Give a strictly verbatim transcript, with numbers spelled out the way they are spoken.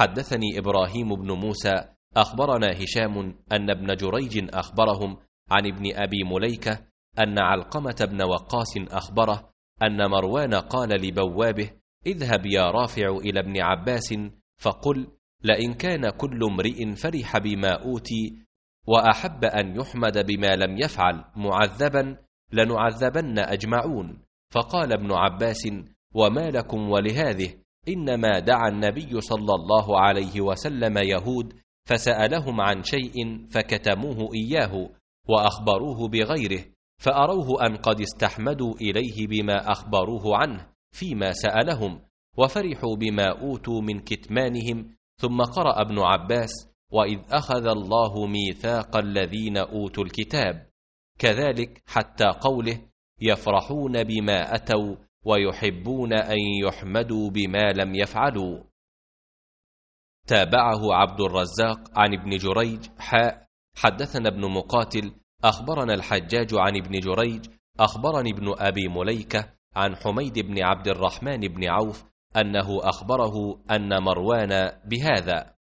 حدثني إبراهيم بن موسى أخبرنا هشام أن ابن جريج أخبرهم عن ابن أبي مليكة أن علقمة بن وقاص أخبره أن مروان قال لبوابه: اذهب يا رافع إلى ابن عباس فقل: لئن كان كل امرئ فرح بما أوتي وأحب أن يحمد بما لم يفعل معذبا لنعذبن أجمعون. فقال ابن عباس: وما لكم ولهذه؟ إنما دعا النبي صلى الله عليه وسلم يهود فسألهم عن شيء فكتموه إياه وأخبروه بغيره، فأروه أن قد استحمدوا إليه بما أخبروه عنه فيما سألهم، وفرحوا بما أوتوا من كتمانهم. ثم قرأ ابن عباس: وإذ أخذ الله ميثاق الذين أوتوا الكتاب، كذلك حتى قوله: يفرحون بما أتوا ويحبون أن يحمدوا بما لم يفعلوا. تابعه عبد الرزاق عن ابن جريج حاء حدثنا ابن مقاتل أخبرنا الحجاج عن ابن جريج أخبرني ابن أبي مليكة عن حميد بن عبد الرحمن بن عوف أنه أخبره أن مروان بهذا.